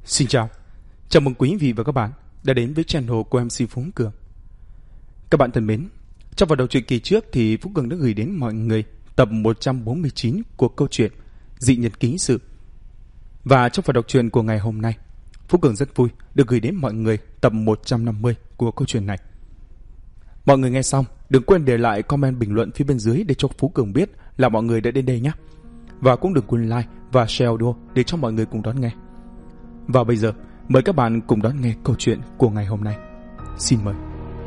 Xin chào, chào mừng quý vị và các bạn đã đến với channel của MC Phú Cường. Các bạn thân mến, trong phần đầu truyện kỳ trước thì Phú Cường đã gửi đến mọi người tập 149 của câu chuyện Dị Nhật Ký Sự. Và trong phần đọc truyện của ngày hôm nay, Phú Cường rất vui được gửi đến mọi người tập 150 của câu chuyện này. Mọi người nghe xong, đừng quên để lại comment bình luận phía bên dưới để cho Phú Cường biết là mọi người đã đến đây nhé. Và cũng đừng quên like và share audio để cho mọi người cùng đón nghe. Và bây giờ, mời các bạn cùng đón nghe câu chuyện của ngày hôm nay. Xin mời.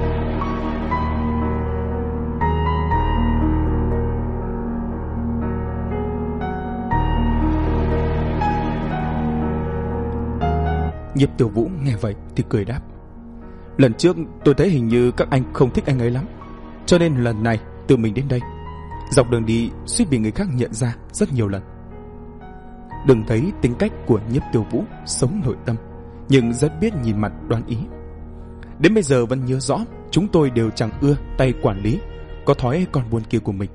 Nhiếp Tiểu Vũ nghe vậy thì cười đáp: lần trước tôi thấy hình như các anh không thích anh ấy lắm, cho nên lần này tự mình đến đây. Dọc đường đi suýt bị người khác nhận ra rất nhiều lần. Đừng thấy tính cách của Nhiếp Tiểu Vũ sống nội tâm, nhưng rất biết nhìn mặt đoán ý. Đến bây giờ vẫn nhớ rõ chúng tôi đều chẳng ưa tay quản lý có thói con buôn kia của mình.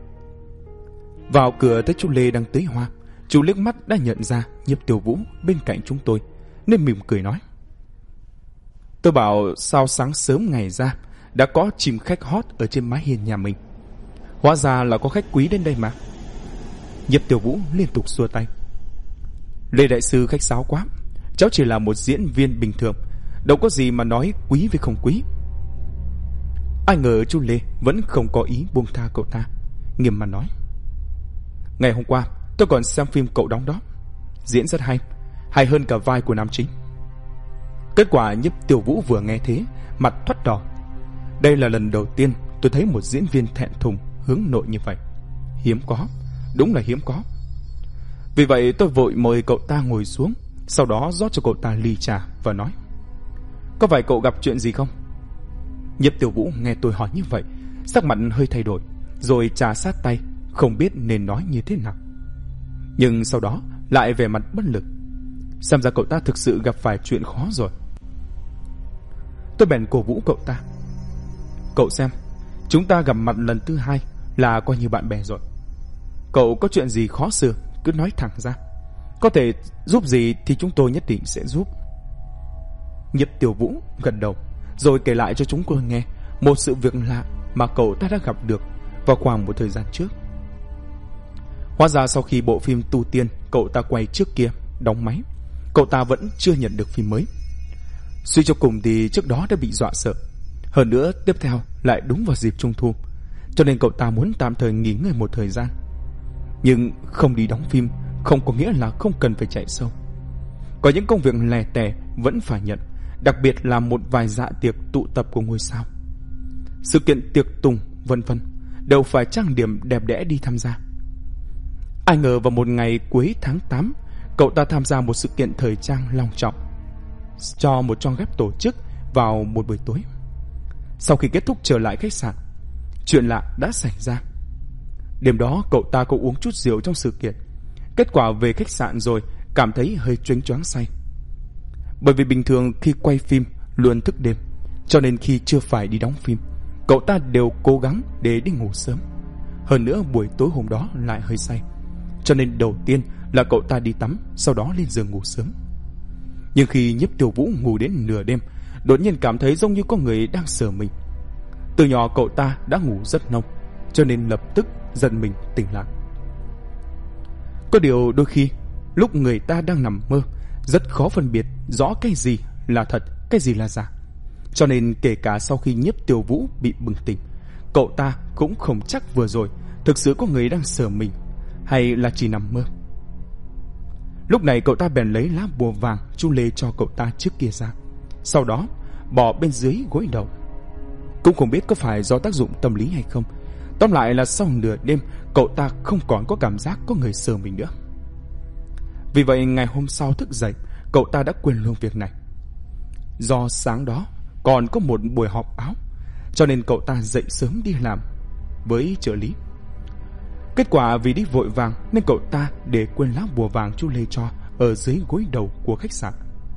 Vào cửa thấy chú Lê đang tưới hoa, chú liếc mắt đã nhận ra Nhiếp Tiểu Vũ bên cạnh chúng tôi nên mỉm cười nói: tôi bảo sao sáng sớm ngày ra đã có chim khách hót ở trên mái hiên nhà mình. Hóa ra là có khách quý đến đây mà. Nhiếp Tiểu Vũ liên tục xua tay: Lê đại sư khách sáo quá, cháu chỉ là một diễn viên bình thường, đâu có gì mà nói quý với không quý. Ai ngờ chú Lê vẫn không có ý buông tha cậu ta, nghiêm mặt nói: ngày hôm qua tôi còn xem phim cậu đóng đó, diễn rất hay, hay hơn cả vai của nam chính. Kết quả Nhiếp Tiểu Vũ vừa nghe thế, mặt thoắt đỏ. Đây là lần đầu tiên tôi thấy một diễn viên thẹn thùng hướng nội như vậy. Hiếm có, đúng là hiếm có. Vì vậy tôi vội mời cậu ta ngồi xuống, sau đó rót cho cậu ta ly trà và nói: có phải cậu gặp chuyện gì không? Nhiếp Tiểu Vũ nghe tôi hỏi như vậy, sắc mặt hơi thay đổi, rồi trà sát tay, không biết nên nói như thế nào. Nhưng sau đó lại vẻ mặt bất lực. Xem ra cậu ta thực sự gặp phải chuyện khó rồi. Tôi bèn cổ vũ cậu ta: cậu xem, chúng ta gặp mặt lần thứ hai là coi như bạn bè rồi. Cậu có chuyện gì khó xử cứ nói thẳng ra, có thể giúp gì thì chúng tôi nhất định sẽ giúp. Nhiếp Tiểu Vũ gật đầu, rồi kể lại cho chúng tôi nghe một sự việc lạ mà cậu ta đã gặp được vào khoảng một thời gian trước. Hóa ra sau khi bộ phim Tu Tiên cậu ta quay trước kia đóng máy, cậu ta vẫn chưa nhận được phim mới. Suy cho cùng thì trước đó đã bị dọa sợ, hơn nữa tiếp theo lại đúng vào dịp Trung Thu, cho nên cậu ta muốn tạm thời nghỉ ngơi một thời gian. Nhưng không đi đóng phim không có nghĩa là không cần phải chạy sâu. Có những công việc lẻ tẻ vẫn phải nhận, đặc biệt là một vài dạ tiệc tụ tập của ngôi sao, sự kiện tiệc tùng vân vân, đều phải trang điểm đẹp đẽ đi tham gia. Ai ngờ vào một ngày cuối tháng 8, cậu ta tham gia một sự kiện thời trang long trọng cho một trang ghép tổ chức vào một buổi tối. Sau khi kết thúc trở lại khách sạn, chuyện lạ đã xảy ra. Đêm đó cậu ta có uống chút rượu trong sự kiện, kết quả về khách sạn rồi cảm thấy hơi choáng choáng say. Bởi vì bình thường khi quay phim luôn thức đêm, cho nên khi chưa phải đi đóng phim, cậu ta đều cố gắng để đi ngủ sớm. Hơn nữa buổi tối hôm đó lại hơi say, cho nên đầu tiên là cậu ta đi tắm, sau đó lên giường ngủ sớm. Nhưng khi Nhiếp Tiểu Vũ ngủ đến nửa đêm, đột nhiên cảm thấy giống như có người đang sờ mình. Từ nhỏ cậu ta đã ngủ rất nông, cho nên lập tức giật mình tỉnh lại. Có điều đôi khi lúc người ta đang nằm mơ, rất khó phân biệt rõ cái gì là thật, cái gì là giả. Cho nên kể cả sau khi Nhiếp Tiểu Vũ bị bừng tỉnh, cậu ta cũng không chắc vừa rồi thực sự có người đang sờ mình hay là chỉ nằm mơ. Lúc này cậu ta bèn lấy lá bùa vàng chú Lê cho cậu ta trước kia ra, sau đó bỏ bên dưới gối đầu. Cũng không biết có phải do tác dụng tâm lý hay không, tóm lại là sau nửa đêm cậu ta không còn có cảm giác có người sờ mình nữa. Vì vậy ngày hôm sau thức dậy, cậu ta đã quên luôn việc này. Do sáng đó còn có một buổi họp báo, cho nên cậu ta dậy sớm đi làm với trợ lý. Kết quả vì đi vội vàng nên cậu ta để quên lá bùa vàng chú Lê cho ở dưới gối đầu của khách sạn.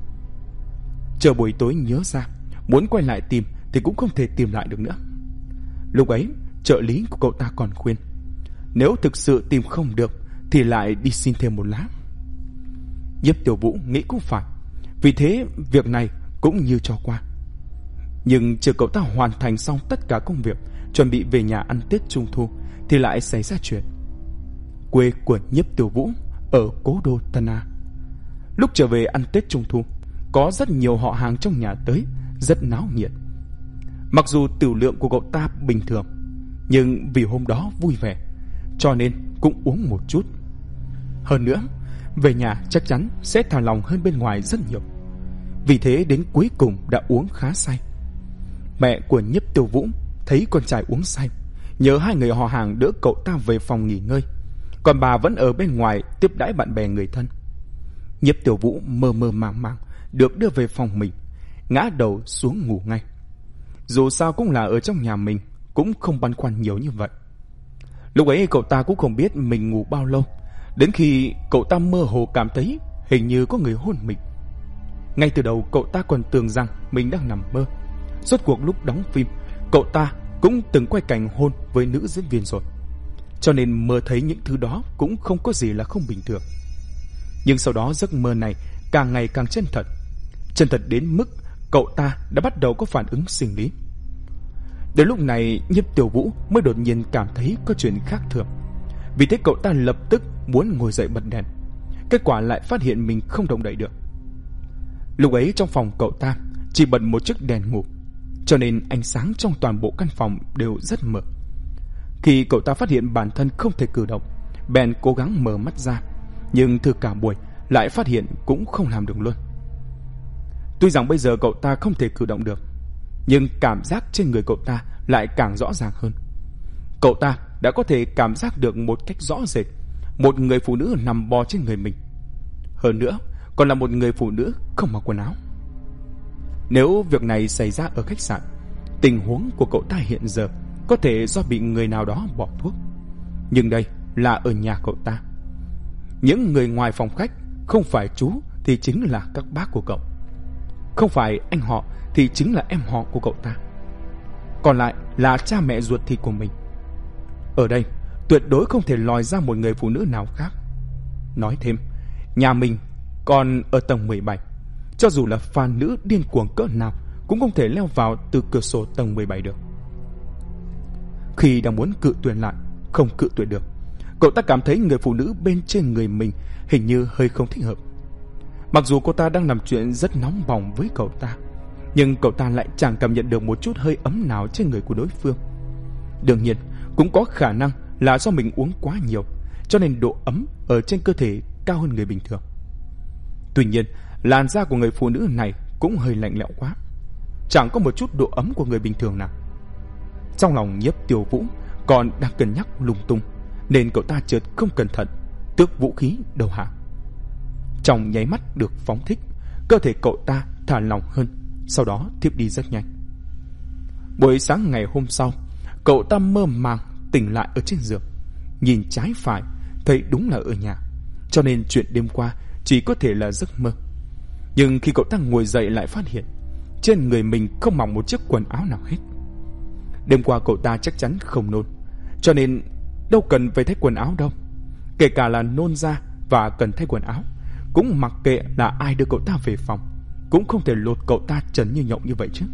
Chờ buổi tối nhớ ra, muốn quay lại tìm thì cũng không thể tìm lại được nữa. Lúc ấy trợ lý của cậu ta còn khuyên, nếu thực sự tìm không được thì lại đi xin thêm một lá. Nhiếp Tiểu Vũ nghĩ cũng phải, Vì thế việc này cũng như cho qua. Nhưng chờ cậu ta hoàn thành xong tất cả công việc, chuẩn bị về nhà ăn Tết Trung Thu, thì lại xảy ra chuyện. Quê của Nhiếp Tiểu Vũ ở cố đô Tân A. Lúc trở về ăn Tết Trung Thu, có rất nhiều họ hàng trong nhà tới, rất náo nhiệt. Mặc dù tửu lượng của cậu ta bình thường, nhưng vì hôm đó vui vẻ, cho nên cũng uống một chút. Hơn nữa, về nhà chắc chắn sẽ thả lòng hơn bên ngoài rất nhiều. Vì thế đến cuối cùng đã uống khá say. Mẹ của Nhiếp Tiểu Vũ thấy con trai uống say, nhớ hai người họ hàng đỡ cậu ta về phòng nghỉ ngơi, còn bà vẫn ở bên ngoài tiếp đãi bạn bè người thân. Nhiếp Tiểu Vũ mơ mơ màng màng được đưa về phòng mình, ngã đầu xuống ngủ ngay. Dù sao cũng là ở trong nhà mình, cũng không băn khoăn nhiều như vậy. Lúc ấy cậu ta cũng không biết mình ngủ bao lâu, đến khi cậu ta mơ hồ cảm thấy hình như có người hôn mình. Ngay từ đầu cậu ta còn tưởng rằng mình đang nằm mơ. Rốt cuộc lúc đóng phim, cậu ta cũng từng quay cảnh hôn với nữ diễn viên rồi, cho nên mơ thấy những thứ đó cũng không có gì là không bình thường. Nhưng sau đó giấc mơ này càng ngày càng chân thật đến mức cậu ta đã bắt đầu có phản ứng sinh lý. Đến lúc này Nhiếp Tiểu Vũ mới đột nhiên cảm thấy có chuyện khác thường. Vì thế cậu ta lập tức muốn ngồi dậy bật đèn, kết quả lại phát hiện mình không động đậy được. Lúc ấy trong phòng cậu ta chỉ bật một chiếc đèn ngủ, cho nên ánh sáng trong toàn bộ căn phòng đều rất mờ. Khi cậu ta phát hiện bản thân không thể cử động, bèn cố gắng mở mắt ra, nhưng thử cả buổi lại phát hiện cũng không làm được luôn. Tuy rằng bây giờ cậu ta không thể cử động được, nhưng cảm giác trên người cậu ta lại càng rõ ràng hơn. Cậu ta đã có thể cảm giác được một cách rõ rệt một người phụ nữ nằm bò trên người mình. Hơn nữa còn là một người phụ nữ không mặc quần áo. Nếu việc này xảy ra ở khách sạn, tình huống của cậu ta hiện giờ có thể do bị người nào đó bỏ thuốc. Nhưng đây là ở nhà cậu ta. Những người ngoài phòng khách không phải chú thì chính là các bác của cậu, không phải anh họ thì chính là em họ của cậu ta, còn lại là cha mẹ ruột thịt của mình. Ở đây tuyệt đối không thể lòi ra một người phụ nữ nào khác. Nói thêm, nhà mình còn ở tầng 17, cho dù là phàn nữ điên cuồng cỡ nào cũng không thể leo vào từ cửa sổ tầng 17 được. Khi đang muốn cự tuyệt lại, không cự tuyệt được, cậu ta cảm thấy người phụ nữ bên trên người mình hình như hơi không thích hợp. Mặc dù cô ta đang làm chuyện rất nóng bỏng với cậu ta, nhưng cậu ta lại chẳng cảm nhận được một chút hơi ấm nào trên người của đối phương. Đương nhiên, cũng có khả năng là do mình uống quá nhiều, cho nên độ ấm ở trên cơ thể cao hơn người bình thường. Tuy nhiên, làn da của người phụ nữ này cũng hơi lạnh lẽo quá, chẳng có một chút độ ấm của người bình thường nào. Trong lòng Nhiếp Tiểu Vũ còn đang cân nhắc lung tung, nên cậu ta chợt không cẩn thận tước vũ khí đầu hàng. Trong nháy mắt được phóng thích, cơ thể cậu ta thả lỏng hơn, sau đó thiếp đi rất nhanh. Buổi sáng ngày hôm sau, cậu ta mơ màng tỉnh lại ở trên giường, nhìn trái phải thấy đúng là ở nhà, cho nên chuyện đêm qua chỉ có thể là giấc mơ. Nhưng khi cậu ta ngồi dậy lại phát hiện trên người mình không mặc một chiếc quần áo nào hết. Đêm qua cậu ta chắc chắn không nôn, cho nên đâu cần phải thay quần áo đâu. Kể cả là nôn ra và cần thay quần áo, cũng mặc kệ là ai đưa cậu ta về phòng, cũng không thể lột cậu ta trần như nhộng như vậy chứ.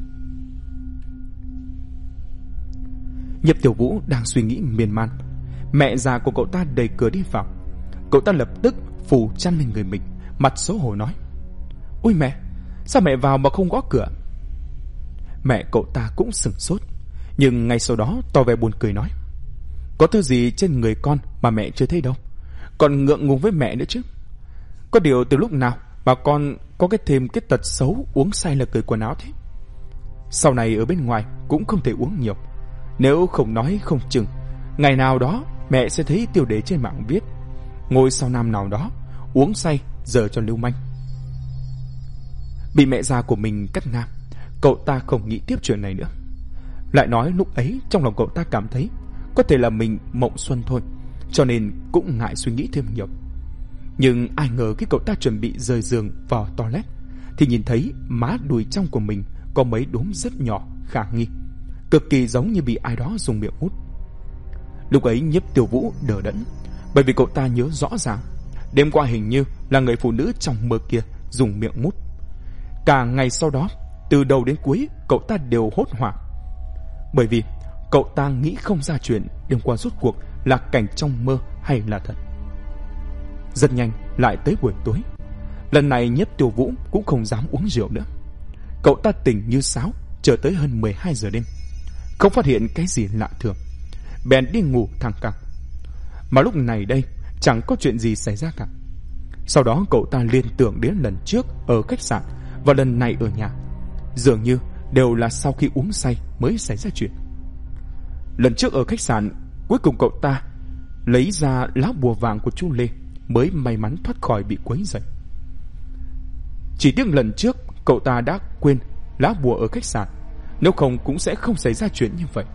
Nhiếp Tiểu Vũ đang suy nghĩ miên man, mẹ già của cậu ta đẩy cửa đi vào. Cậu ta lập tức phủ chăn lên người mình, mặt xấu hổ nói: "Ôi mẹ, sao mẹ vào mà không gõ cửa?" Mẹ cậu ta cũng sửng sốt, nhưng ngay sau đó tỏ vẻ buồn cười nói: "Có thứ gì trên người con mà mẹ chưa thấy đâu, còn ngượng ngùng với mẹ nữa chứ. Có điều từ lúc nào mà con có thêm cái tật xấu uống say là cởi quần áo thế? Sau này ở bên ngoài cũng không thể uống nhiều, nếu không nói không chừng ngày nào đó mẹ sẽ thấy tiêu đề trên mạng viết ngôi sao nam nào đó uống say giờ cho lưu manh." Bị mẹ già của mình cắt ngang, cậu ta không nghĩ tiếp chuyện này nữa. Lại nói lúc ấy trong lòng cậu ta cảm thấy có thể là mình mộng xuân thôi, cho nên cũng ngại suy nghĩ thêm nhiều. Nhưng ai ngờ khi cậu ta chuẩn bị rời giường vào toilet thì nhìn thấy má đùi trong của mình có mấy đốm rất nhỏ khả nghi, cực kỳ giống như bị ai đó dùng miệng hút. Lúc ấy Nhiếp Tiểu Vũ đờ đẫn, bởi vì cậu ta nhớ rõ ràng đêm qua hình như là người phụ nữ trong mơ kia dùng miệng mút, Cả ngày sau đó, từ đầu đến cuối, cậu ta đều hốt hoảng. Bởi vì cậu ta nghĩ không ra chuyện đêm qua rốt cuộc là cảnh trong mơ hay là thật. Rất nhanh lại tới buổi tối. Lần này Nhiếp Tiểu Vũ cũng không dám uống rượu nữa. Cậu ta tỉnh như sáo chờ tới hơn 12 giờ đêm, không phát hiện cái gì lạ thường, bèn đi ngủ thẳng cẳng. Mà lúc này đây chẳng có chuyện gì xảy ra cả. Sau đó cậu ta liên tưởng đến lần trước ở khách sạn và lần này ở nhà, dường như đều là sau khi uống say mới xảy ra chuyện. Lần trước ở khách sạn, cuối cùng cậu ta lấy ra lá bùa vàng của chú Lê mới may mắn thoát khỏi bị quấy rầy. Chỉ tiếc lần trước cậu ta đã quên lá bùa ở khách sạn, nếu không cũng sẽ không xảy ra chuyện như vậy.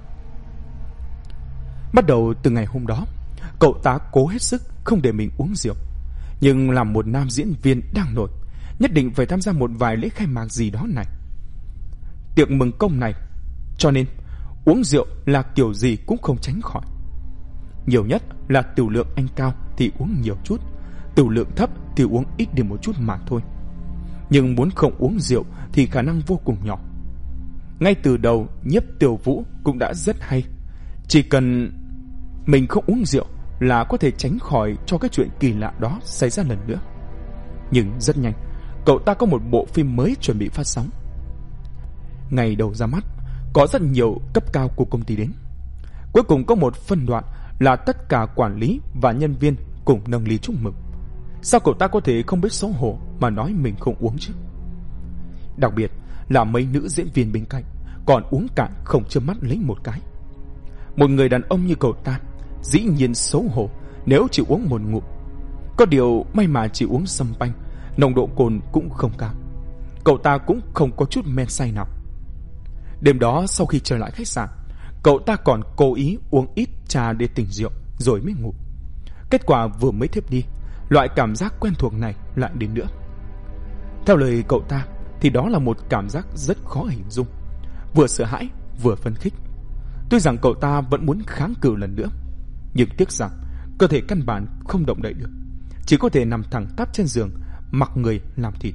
Bắt đầu từ ngày hôm đó, cậu ta cố hết sức không để mình uống rượu. Nhưng làm một nam diễn viên đang nổi, nhất định phải tham gia một vài lễ khai mạc gì đó này, tiệc mừng công này, cho nên uống rượu là kiểu gì cũng không tránh khỏi. Nhiều nhất là tiểu lượng anh cao thì uống nhiều chút, tiểu lượng thấp thì uống ít đi một chút mà thôi. Nhưng muốn không uống rượu thì khả năng vô cùng nhỏ. Ngay từ đầu Nhiếp Tiểu Vũ cũng đã rất hay, chỉ cần mình không uống rượu là có thể tránh khỏi cho cái chuyện kỳ lạ đó xảy ra lần nữa. Nhưng rất nhanh, cậu ta có một bộ phim mới chuẩn bị phát sóng. Ngày đầu ra mắt, có rất nhiều cấp cao của công ty đến. Cuối cùng có một phân đoạn là tất cả quản lý và nhân viên cùng nâng ly chúc mừng. Sao cậu ta có thể không biết xấu hổ mà nói mình không uống chứ? Đặc biệt là mấy nữ diễn viên bên cạnh còn uống cạn không chớp mắt lấy một cái. Một người đàn ông như cậu ta dĩ nhiên xấu hổ nếu chỉ uống một ngụm. Có điều may mà chỉ uống sâm panh, nồng độ cồn cũng không cao. Cậu ta cũng không có chút men say nào. Đêm đó sau khi trở lại khách sạn, cậu ta còn cố ý uống ít trà để tỉnh rượu rồi mới ngủ. Kết quả vừa mới thiếp đi, loại cảm giác quen thuộc này lại đến nữa. Theo lời cậu ta thì đó là một cảm giác rất khó hình dung, vừa sợ hãi vừa phấn khích. Tuy rằng cậu ta vẫn muốn kháng cự lần nữa, nhưng tiếc rằng cơ thể căn bản không động đậy được, chỉ có thể nằm thẳng tắp trên giường mặc người làm thịt.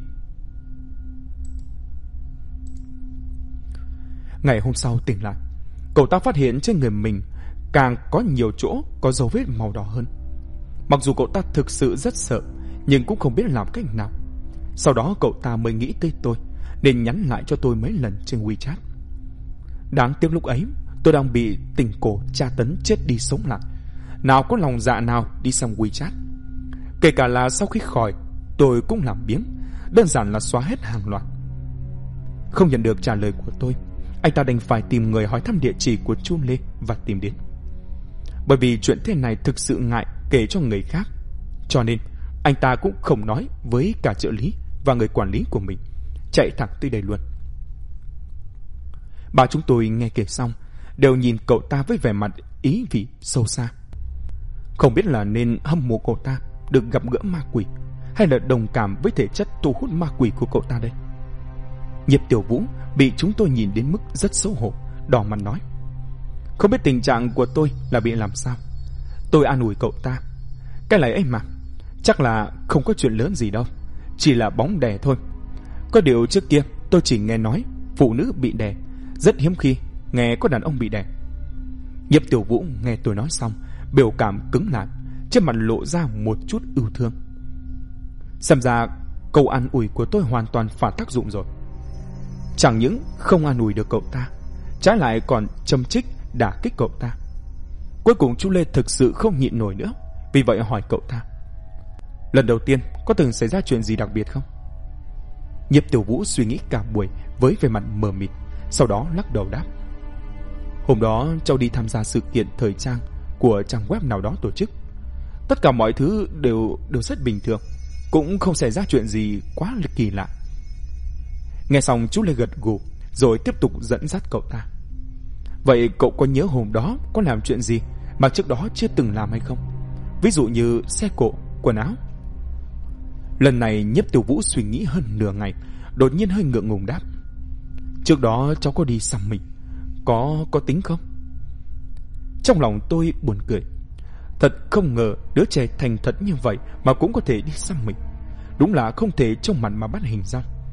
Ngày hôm sau tỉnh lại, cậu ta phát hiện trên người mình càng có nhiều chỗ có dấu vết màu đỏ hơn. Mặc dù cậu ta thực sự rất sợ, nhưng cũng không biết làm cách nào. Sau đó cậu ta mới nghĩ tới tôi, nên nhắn lại cho tôi mấy lần trên WeChat. Đáng tiếc lúc ấy tôi đang bị tình cổ tra tấn chết đi sống lại, nào có lòng dạ nào đi xem WeChat. Kể cả là sau khi khỏi, tôi cũng làm biếng, đơn giản là xóa hết hàng loạt. Không nhận được trả lời của tôi, anh ta đành phải tìm người hỏi thăm địa chỉ của chú Lê và tìm đến. Bởi vì chuyện thế này thực sự ngại kể cho người khác, cho nên anh ta cũng không nói với cả trợ lý và người quản lý của mình, chạy thẳng tới đây luôn. Ba chúng tôi nghe kể xong đều nhìn cậu ta với vẻ mặt ý vị sâu xa. Không biết là nên hâm mộ cậu ta được gặp gỡ ma quỷ, hay là đồng cảm với thể chất thu hút ma quỷ của cậu ta đây. Nhiếp Tiểu Vũ bị chúng tôi nhìn đến mức rất xấu hổ, đỏ mặt nói: không biết tình trạng của tôi là bị làm sao. Tôi an ủi cậu ta: cái này ấy mà, chắc là không có chuyện lớn gì đâu, chỉ là bóng đè thôi. Có điều trước kia tôi chỉ nghe nói phụ nữ bị đè, rất hiếm khi nghe có đàn ông bị đè. Nhiếp Tiểu Vũ nghe tôi nói xong, biểu cảm cứng lại, trên mặt lộ ra một chút ưu thương. Xem ra câu an ủi của tôi hoàn toàn phản tác dụng rồi. Chẳng những không an ủi được cậu ta, trái lại còn châm chích đả kích cậu ta. Cuối cùng chú Lê thực sự không nhịn nổi nữa, vì vậy hỏi cậu ta: lần đầu tiên có từng xảy ra chuyện gì đặc biệt không? Nhiếp Tiểu Vũ suy nghĩ cả buổi với vẻ mặt mờ mịt, sau đó lắc đầu đáp: hôm đó cháu đi tham gia sự kiện thời trang của trang web nào đó tổ chức. Tất cả mọi thứ đều rất bình thường, cũng không xảy ra chuyện gì quá kỳ lạ. Nghe xong chú Lê gật gù, rồi tiếp tục dẫn dắt cậu ta: vậy cậu có nhớ hôm đó có làm chuyện gì mà trước đó chưa từng làm hay không? Ví dụ như xe cộ, quần áo. Lần này Nhiếp Tiểu Vũ suy nghĩ hơn nửa ngày, đột nhiên hơi ngượng ngùng đáp: trước đó cháu có đi xăm mình, có tính không? Trong lòng tôi buồn cười. Thật không ngờ đứa trẻ thành thật như vậy mà cũng có thể đi xăm mình. Đúng là không thể trông mặt mà bắt hình dong.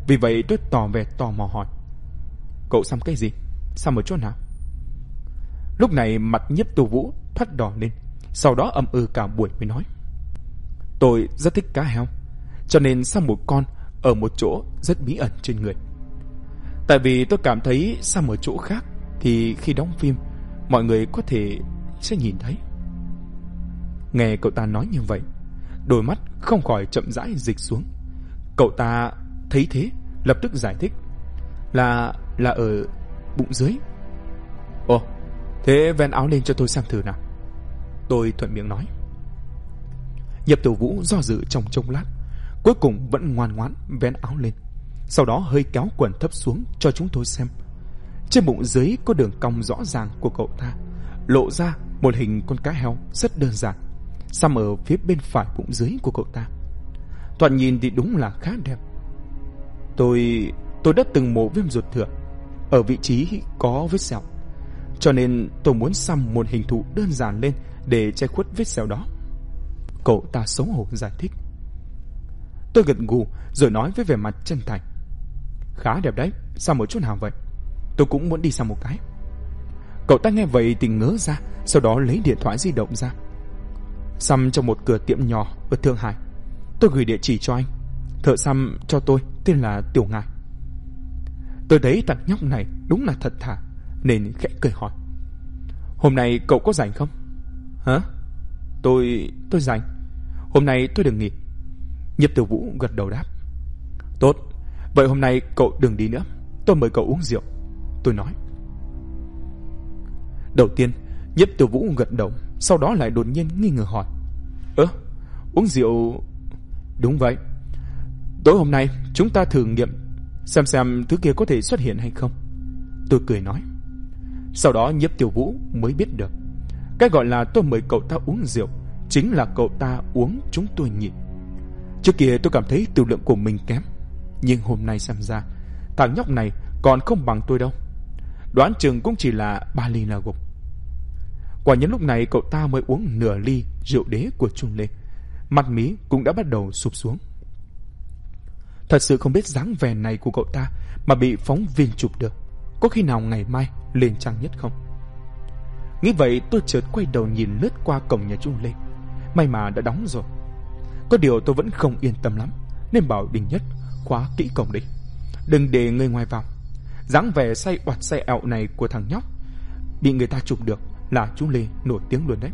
Vì vậy tôi tỏ vẻ tò mò hỏi: Cậu xăm cái gì? Xăm ở chỗ nào? Lúc này mặt Nhiếp Tiêu Vũ thoát đỏ lên, sau đó ậm ừ cả buổi mới nói: Tôi rất thích cá heo, cho nên xăm một con ở một chỗ rất bí ẩn trên người. Tại vì tôi cảm thấy xăm ở chỗ khác thì khi đóng phim mọi người có thể sẽ nhìn thấy. Nghe cậu ta nói như vậy, đôi mắt không khỏi chậm rãi dịch xuống. Cậu ta thấy thế lập tức giải thích: Là ở bụng dưới. Ồ, thế vén áo lên cho tôi xem thử nào. Tôi thuận miệng nói. Nhiếp Tiêu Vũ do dự trong chốc lát, cuối cùng vẫn ngoan ngoãn vén áo lên, sau đó hơi kéo quần thấp xuống cho chúng tôi xem. Trên bụng dưới có đường cong rõ ràng của cậu ta, lộ ra một hình con cá heo rất đơn giản, xăm ở phía bên phải bụng dưới của cậu ta. Thoạt nhìn thì đúng là khá đẹp. Tôi đã từng mổ viêm ruột thừa, ở vị trí có vết sẹo, cho nên tôi muốn xăm một hình thù đơn giản lên để che khuất vết sẹo đó. Cậu ta xấu hổ giải thích. Tôi gật gù rồi nói với vẻ mặt chân thành: Khá đẹp đấy, xăm ở chỗ nào vậy? Tôi cũng muốn đi xăm một cái. Cậu ta nghe vậy thì ngớ ra, sau đó lấy điện thoại di động ra. Xăm trong một cửa tiệm nhỏ ở Thượng Hải. Tôi gửi địa chỉ cho anh. Thợ xăm cho tôi tên là Tiểu Ngài. Tôi thấy thằng nhóc này đúng là thật thà, nên khẽ cười hỏi: Hôm nay cậu có rảnh không? Hả? Tôi rảnh. Hôm nay tôi được nghỉ. Nhiếp Tiêu Vũ gật đầu đáp. Tốt, vậy hôm nay cậu đừng đi nữa, tôi mời cậu uống rượu. Tôi nói. Đầu tiên Nhiếp Tiêu Vũ gật đầu, sau đó lại đột nhiên nghi ngờ hỏi: Uống rượu? Đúng vậy. Tối hôm nay chúng ta thử nghiệm xem thứ kia có thể xuất hiện hay không. Tôi cười nói. Sau đó Nhiếp Tiêu Vũ mới biết được, cái gọi là tôi mời cậu ta uống rượu chính là cậu ta uống chúng tôi nhịn. Trước kia tôi cảm thấy tiểu lượng của mình kém, nhưng hôm nay xem ra thằng nhóc này còn không bằng tôi đâu. Đoán chừng cũng chỉ là 3 ly là gục. Quả nhiên lúc này cậu ta mới uống nửa ly rượu đế của Chun Lê, mặt mí cũng đã bắt đầu sụp xuống. Thật sự không biết dáng vẻ này của cậu ta mà bị phóng viên chụp được, có khi nào ngày mai lên trang nhất không? Nghĩ vậy tôi chợt quay đầu nhìn lướt qua cổng nhà Chun Lê. May mà đã đóng rồi. Có điều tôi vẫn không yên tâm lắm, nên bảo Đình Nhất khóa kỹ cổng đi, đừng để người ngoài vào. Dáng vẻ say oạt say ẹo này của thằng nhóc bị người ta chụp được là Chun Lê nổi tiếng luôn đấy.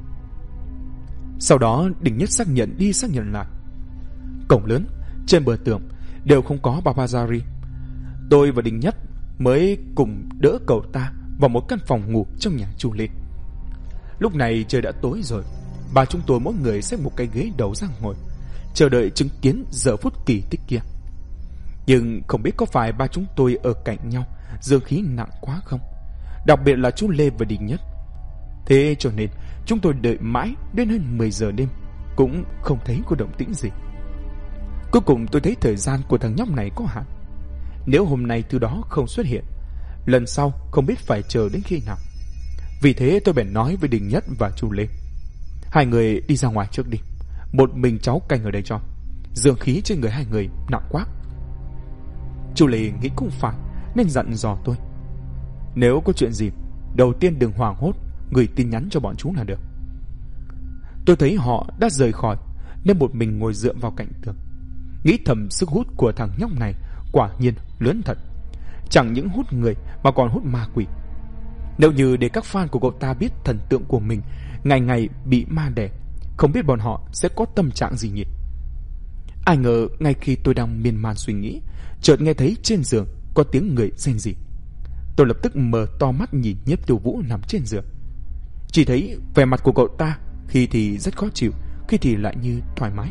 Sau đó Đình Nhất xác nhận đi xác nhận lại. Cổng lớn, trên bờ tường đều không có Babazari. Tôi và Đình Nhất mới cùng đỡ cậu ta vào một căn phòng ngủ trong nhà Chun Lê. Lúc này trời đã tối rồi. Ba chúng tôi mỗi người xách một cái ghế đầu ra ngồi, chờ đợi chứng kiến giờ phút kỳ tích kia. Nhưng không biết có phải ba chúng tôi ở cạnh nhau dương khí nặng quá không, đặc biệt là Chun Lê và Đình Nhất. Thế cho nên chúng tôi đợi mãi đến hơn 10 giờ đêm cũng không thấy có động tĩnh gì. Cuối cùng tôi thấy thời gian của thằng nhóc này có hạn. Nếu hôm nay thứ đó không xuất hiện, lần sau không biết phải chờ đến khi nào. Vì thế tôi bèn nói với Đình Nhất và Chun Lê: Hai người đi ra ngoài trước đi, một mình cháu canh ở đây cho. Dương khí trên người hai người nặng quá. Chun Lê nghĩ cũng phải nên dặn dò tôi: Nếu có chuyện gì, đầu tiên đừng hoảng hốt, gửi tin nhắn cho bọn chúng là được. Tôi thấy họ đã rời khỏi, nên một mình ngồi dựa vào cạnh tường, nghĩ thầm sức hút của thằng nhóc này quả nhiên lớn thật, chẳng những hút người mà còn hút ma quỷ. Nếu như để các fan của cậu ta biết thần tượng của mình ngày ngày bị ma đè, không biết bọn họ sẽ có tâm trạng gì nhỉ? Ai ngờ ngay khi tôi đang miên man suy nghĩ, chợt nghe thấy trên giường có tiếng người rên rỉ. Tôi lập tức mở to mắt nhìn Nhiếp Tiêu Vũ nằm trên giường. Chỉ thấy vẻ mặt của cậu ta khi thì rất khó chịu, khi thì lại như thoải mái.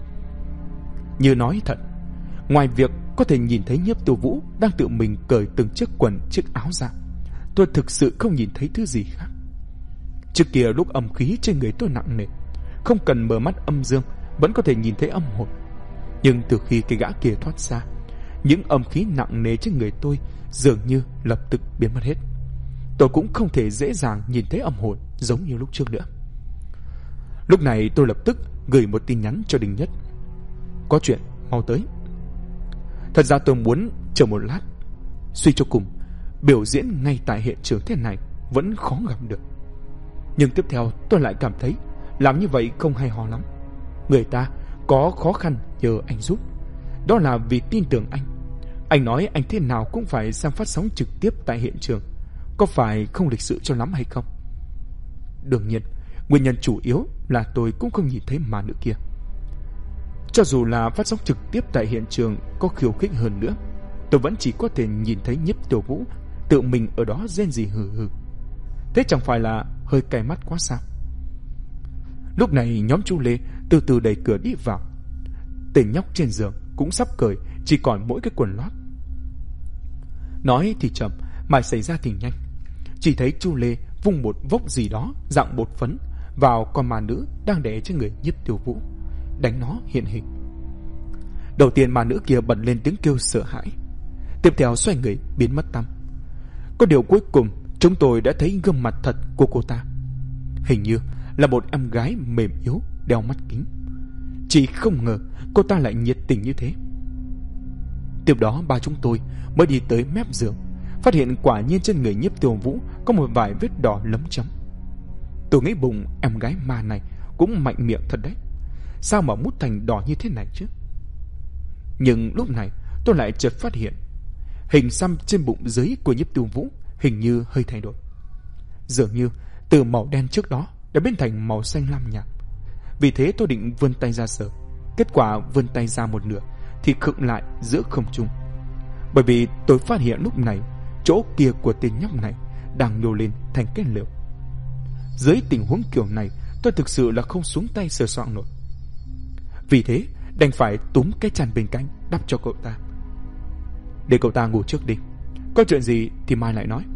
Như nói thật, ngoài việc có thể nhìn thấy Nhiếp Tiêu Vũ đang tự mình cởi từng chiếc quần chiếc áo ra, tôi thực sự không nhìn thấy thứ gì khác. Trước kia lúc âm khí trên người tôi nặng nề, không cần mở mắt âm dương vẫn có thể nhìn thấy âm hồn. Nhưng từ khi cái gã kia thoát ra, những âm khí nặng nề trên người tôi dường như lập tức biến mất hết. Tôi cũng không thể dễ dàng nhìn thấy âm hồn giống như lúc trước nữa. Lúc này tôi lập tức gửi một tin nhắn cho Đình Nhất: Có chuyện, mau tới. Thật ra tôi muốn chờ một lát. Suy cho cùng, biểu diễn ngay tại hiện trường thế này vẫn khó gặp được. Nhưng tiếp theo tôi lại cảm thấy làm như vậy không hay ho lắm. Người ta có khó khăn nhờ anh giúp, đó là vì tin tưởng anh. Anh nói anh thế nào cũng phải sang phát sóng trực tiếp tại hiện trường, có phải không lịch sự cho lắm hay không? Đương nhiên, nguyên nhân chủ yếu là tôi cũng không nhìn thấy ma nữ kia. Cho dù là phát sóng trực tiếp tại hiện trường có khiêu khích hơn nữa, tôi vẫn chỉ có thể nhìn thấy Nhiếp Tiểu Vũ tự mình ở đó rên rỉ hừ hừ. Thế chẳng phải là hơi cay mắt quá sao? Lúc này nhóm Chu Lê từ từ đẩy cửa đi vào. Tên nhóc trên giường cũng sắp cởi, chỉ còn mỗi cái quần lót. Nói thì chậm mà xảy ra thì nhanh. Chỉ thấy Chu Lê vung một vốc gì đó dạng bột phấn vào con ma nữ đang đè trên người Nhiếp Tiểu Vũ, đánh nó hiện hình. Đầu tiên ma nữ kia bật lên tiếng kêu sợ hãi, tiếp theo xoay người biến mất tăm. Có điều cuối cùng chúng tôi đã thấy gương mặt thật của cô ta. Hình như là một em gái mềm yếu đeo mắt kính. Chỉ không ngờ cô ta lại nhiệt tình như thế. Tiếp đó ba chúng tôi mới đi tới mép giường, phát hiện quả nhiên trên người Nhiếp Tiểu Vũ có một vài vết đỏ lấm chấm. Tôi nghĩ bụng em gái ma này cũng mạnh miệng thật đấy. Sao mà mút thành đỏ như thế này chứ? Nhưng lúc này tôi lại chợt phát hiện hình xăm trên bụng dưới của Nhiếp Tiểu Vũ hình như hơi thay đổi. Dường như từ màu đen trước đó đã biến thành màu xanh lam nhạt. Vì thế tôi định vươn tay ra sờ. Kết quả vươn tay ra một nửa thì khựng lại giữa không trung. Bởi vì tôi phát hiện lúc này chỗ kia của tên nhóc này đang nhô lên thành cái lều. Dưới tình huống kiểu này tôi thực sự là không xuống tay sờ soạng nổi. Vì thế đành phải túm cái chăn bên cạnh đắp cho cậu ta. Để cậu ta ngủ trước đi, có chuyện gì thì mai lại nói.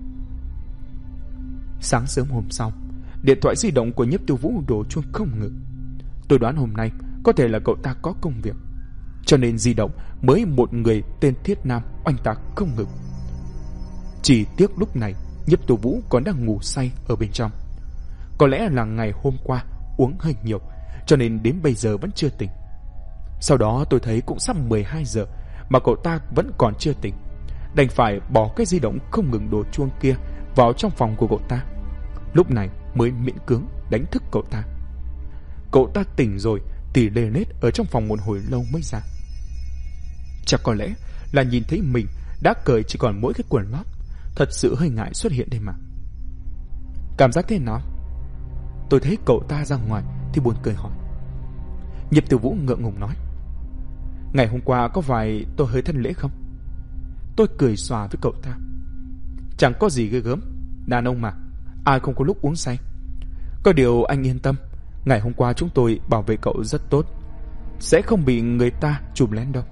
Sáng sớm hôm sau, điện thoại di động của Nhiếp Tiểu Vũ đổ chuông không ngừng. Tôi đoán hôm nay có thể là cậu ta có công việc, cho nên di động mới một người tên Thiết Nam oanh tạc không ngừng. Chỉ tiếc lúc này Nhiếp Tiểu Vũ còn đang ngủ say ở bên trong. Có lẽ là ngày hôm qua uống hơi nhiều, cho nên đến bây giờ vẫn chưa tỉnh. Sau đó tôi thấy cũng sắp 12 giờ mà cậu ta vẫn còn chưa tỉnh, đành phải bỏ cái di động không ngừng đổ chuông kia vào trong phòng của cậu ta. Lúc này mới miễn cưỡng đánh thức cậu ta. Cậu ta tỉnh rồi thì lê lết ở trong phòng một hồi lâu mới ra. Chắc có lẽ là nhìn thấy mình đã cởi chỉ còn mỗi cái quần lót, thật sự hơi ngại xuất hiện đây mà. Cảm giác thế nào? Tôi thấy cậu ta ra ngoài thì buồn cười hỏi. Nhiếp Tiểu Vũ ngượng ngùng nói, ngày hôm qua có phải tôi hơi thất lễ không? Tôi cười xòa với cậu ta. Chẳng có gì ghê gớm, đàn ông mà, ai không có lúc uống say. Có điều anh yên tâm, ngày hôm qua chúng tôi bảo vệ cậu rất tốt, sẽ không bị người ta chụp lén đâu.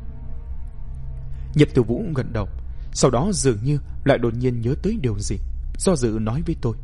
Nhiếp Tiểu Vũ gật đầu, sau đó dường như lại đột nhiên nhớ tới điều gì, do dự nói với tôi.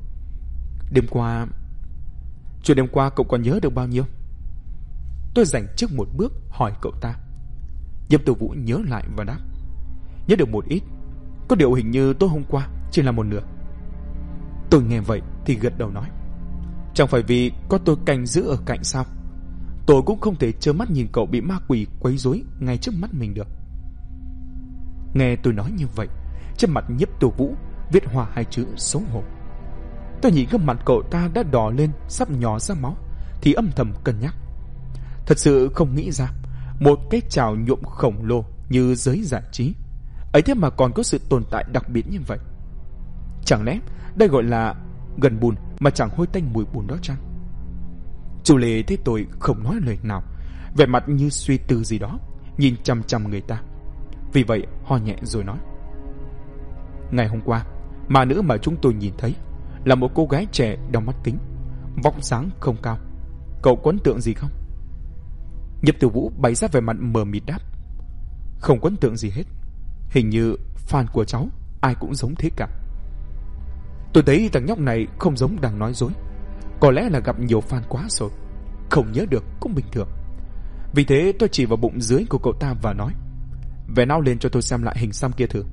Chuyện đêm qua cậu còn nhớ được bao nhiêu? Tôi dành trước một bước hỏi cậu ta. Nhiếp Tiểu Vũ nhớ lại và đáp, nhớ được một ít, có điều hình như tối hôm qua chỉ là một nửa. Tôi nghe vậy thì gật đầu nói, chẳng phải vì có tôi canh giữ ở cạnh sao? Tôi cũng không thể trơ mắt nhìn cậu bị ma quỷ quấy rối ngay trước mắt mình được. Nghe tôi nói như vậy, trên mặt Nhiếp Tiểu Vũ viết hòa hai chữ xấu hổ. Tôi nhìn gương mặt cậu ta đã đỏ lên sắp nhỏ ra máu thì âm thầm cân nhắc. Thật sự không nghĩ ra một cái chảo nhuộm khổng lồ như giới giải trí ấy thế mà còn có sự tồn tại đặc biệt như vậy. Chẳng lẽ đây gọi là gần bùn mà chẳng hôi tanh mùi bùn đó chăng? Chu Lê thấy tôi không nói lời nào, vẻ mặt như suy tư gì đó, nhìn chằm chằm người ta. Vì vậy ho nhẹ rồi nói, ngày hôm qua ma nữ mà chúng tôi nhìn thấy là một cô gái trẻ đeo mắt kính, vóc dáng không cao. Cậu có ấn tượng gì không? Nhiếp Tiểu Vũ bày ra vẻ mặt mờ mịt đáp, không có ấn tượng gì hết. Hình như fan của cháu ai cũng giống thế cả. Tôi thấy thằng nhóc này không giống đang nói dối, có lẽ là gặp nhiều fan quá rồi, không nhớ được cũng bình thường. Vì thế tôi chỉ vào bụng dưới của cậu ta và nói, vẽ não lên cho tôi xem lại hình xăm kia thử.